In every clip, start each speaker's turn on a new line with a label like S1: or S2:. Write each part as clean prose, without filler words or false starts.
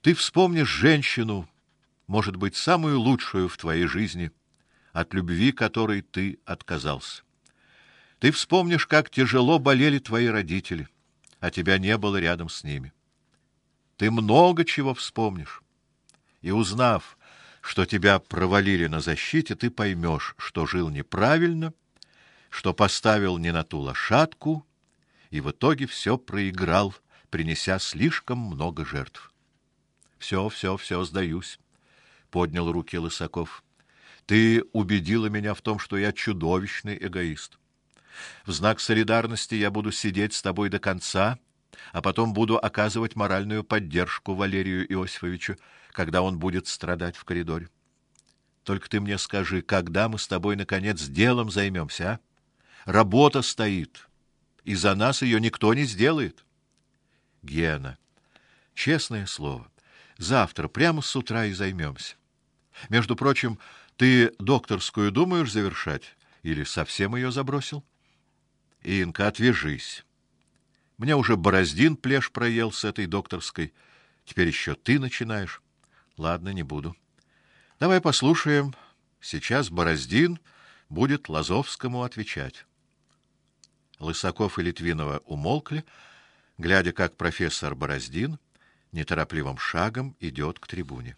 S1: Ты вспомнишь женщину, может быть, самую лучшую в твоей жизни, от любви которой ты отказался. Ты вспомнишь, как тяжело болели твои родители, а тебя не было рядом с ними. Ты много чего вспомнишь. И узнав, что тебя провалили на защите, ты поймешь, что жил неправильно, что поставил не на ту лошадку, и в итоге все проиграл, принеся слишком много жертв. Все, сдаюсь, поднял руки Лысаков. Ты убедила меня в том, что я чудовищный эгоист. В знак солидарности я буду сидеть с тобой до конца, а потом буду оказывать моральную поддержку Валерию Иосифовичу, когда он будет страдать в коридоре. Только ты мне скажи, когда мы с тобой наконец делом займемся, а? Работа стоит, и за нас ее никто не сделает. Гена, честное слово, завтра прямо с утра и займемся. Между прочим, ты докторскую думаешь завершать или совсем ее забросил? Инка, отвяжись. Мне уже Бороздин плешь проел с этой докторской. Теперь еще ты начинаешь. Ладно, не буду. Давай послушаем. Сейчас Бороздин будет Лазовскому отвечать. Лысаков и Литвинова умолкли, глядя, как профессор Бороздин неторопливым шагом идет к трибуне.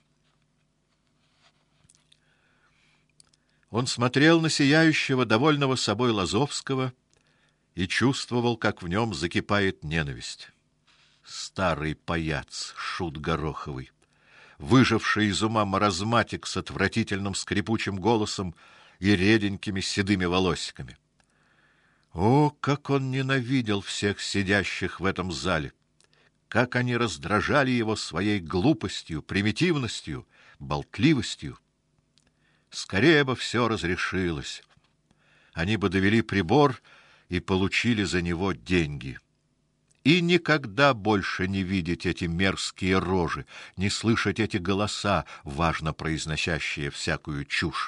S1: Он смотрел на сияющего, довольного собой Лазовского и чувствовал, как в нем закипает ненависть. Старый паяц, шут гороховый, выживший из ума маразматик с отвратительным скрипучим голосом и реденькими седыми волосиками. О, как он ненавидел всех сидящих в этом зале! Как они раздражали его своей глупостью, примитивностью, болтливостью! Скорее бы все разрешилось. Они бы довели прибор и получили за него деньги. И никогда больше не видеть эти мерзкие рожи, не слышать эти голоса, важно произносящие всякую чушь.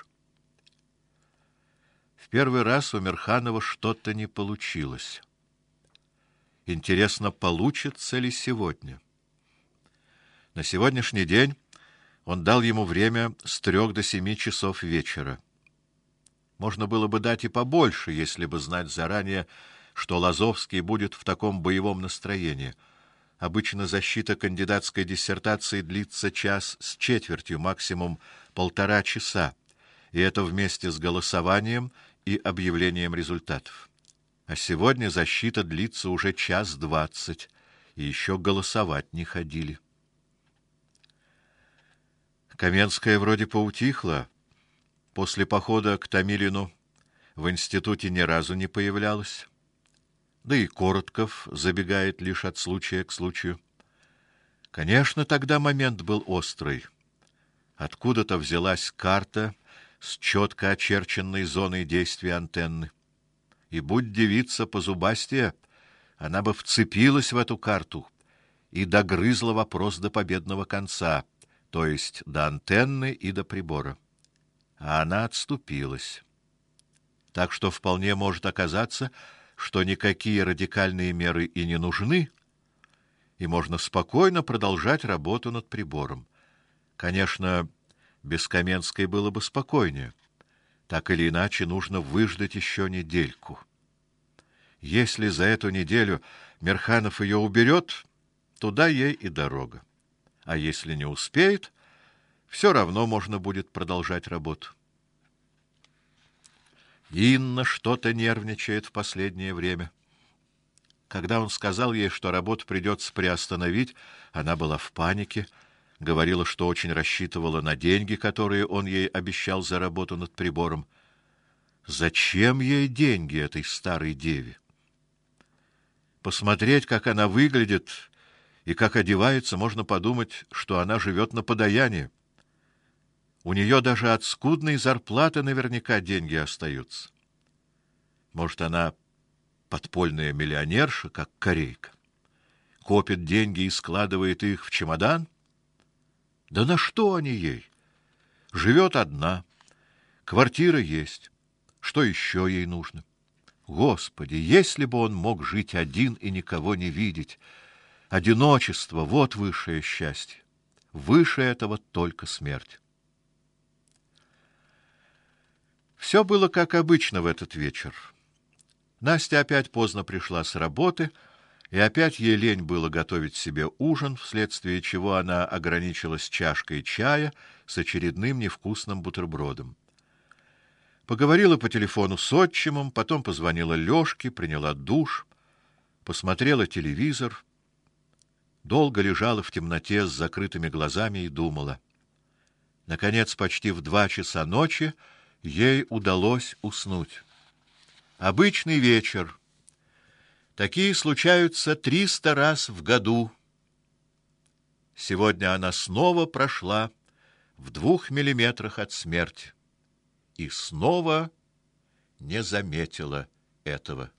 S1: В первый раз у Мирханова что-то не получилось. Интересно, получится ли сегодня? На сегодняшний день он дал ему время с 3 до 7 часов вечера. Можно было бы дать и побольше, если бы знать заранее, что Лазовский будет в таком боевом настроении. Обычно защита кандидатской диссертации длится 1 час с четвертью, максимум 1,5 часа, и это вместе с голосованием и объявлением результатов. А сегодня защита длится уже 1:20, и еще голосовать не ходили. Каменская вроде поутихла. После похода к Томилину в институте ни разу не появлялась. Да и Коротков забегает лишь от случая к случаю. Конечно, тогда момент был острый. Откуда-то взялась карта с четко очерченной зоной действия антенны. И будь девица позубастее, она бы вцепилась в эту карту и догрызла вопрос до победного конца, то есть до антенны и до прибора. А она отступилась. Так что вполне может оказаться, что никакие радикальные меры и не нужны, и можно спокойно продолжать работу над прибором. Конечно, без Каменской было бы спокойнее. Так или иначе, нужно выждать еще недельку. Если за эту неделю Мирханов ее уберет, туда ей и дорога. А если не успеет, все равно можно будет продолжать работу. Инна что-то нервничает в последнее время. Когда он сказал ей, что работу придется приостановить, она была в панике, говорила, что очень рассчитывала на деньги, которые он ей обещал за работу над прибором. Зачем ей деньги этой старой деве? Посмотреть, как она выглядит и как одевается, можно подумать, что она живет на подаяние. У нее даже от скудной зарплаты наверняка деньги остаются. Может, она подпольная миллионерша, как корейка, копит деньги и складывает их в чемодан? Да на что они ей? Живет одна, квартира есть. Что еще ей нужно? Господи, если бы он мог жить один и никого не видеть! Одиночество — вот высшее счастье. выше этого только смерть. Все было как обычно в этот вечер. Настя опять поздно пришла с работы, и опять ей лень было готовить себе ужин, вследствие чего она ограничилась чашкой чая с очередным невкусным бутербродом. Поговорила по телефону с отчимом, потом позвонила Лёшке, приняла душ, посмотрела телевизор, долго лежала в темноте с закрытыми глазами и думала. Наконец, почти в 2 часа ночи ей удалось уснуть. Обычный вечер. Такие случаются 300 раз в году. Сегодня она снова прошла в 2 миллиметрах от смерти и снова не заметила этого.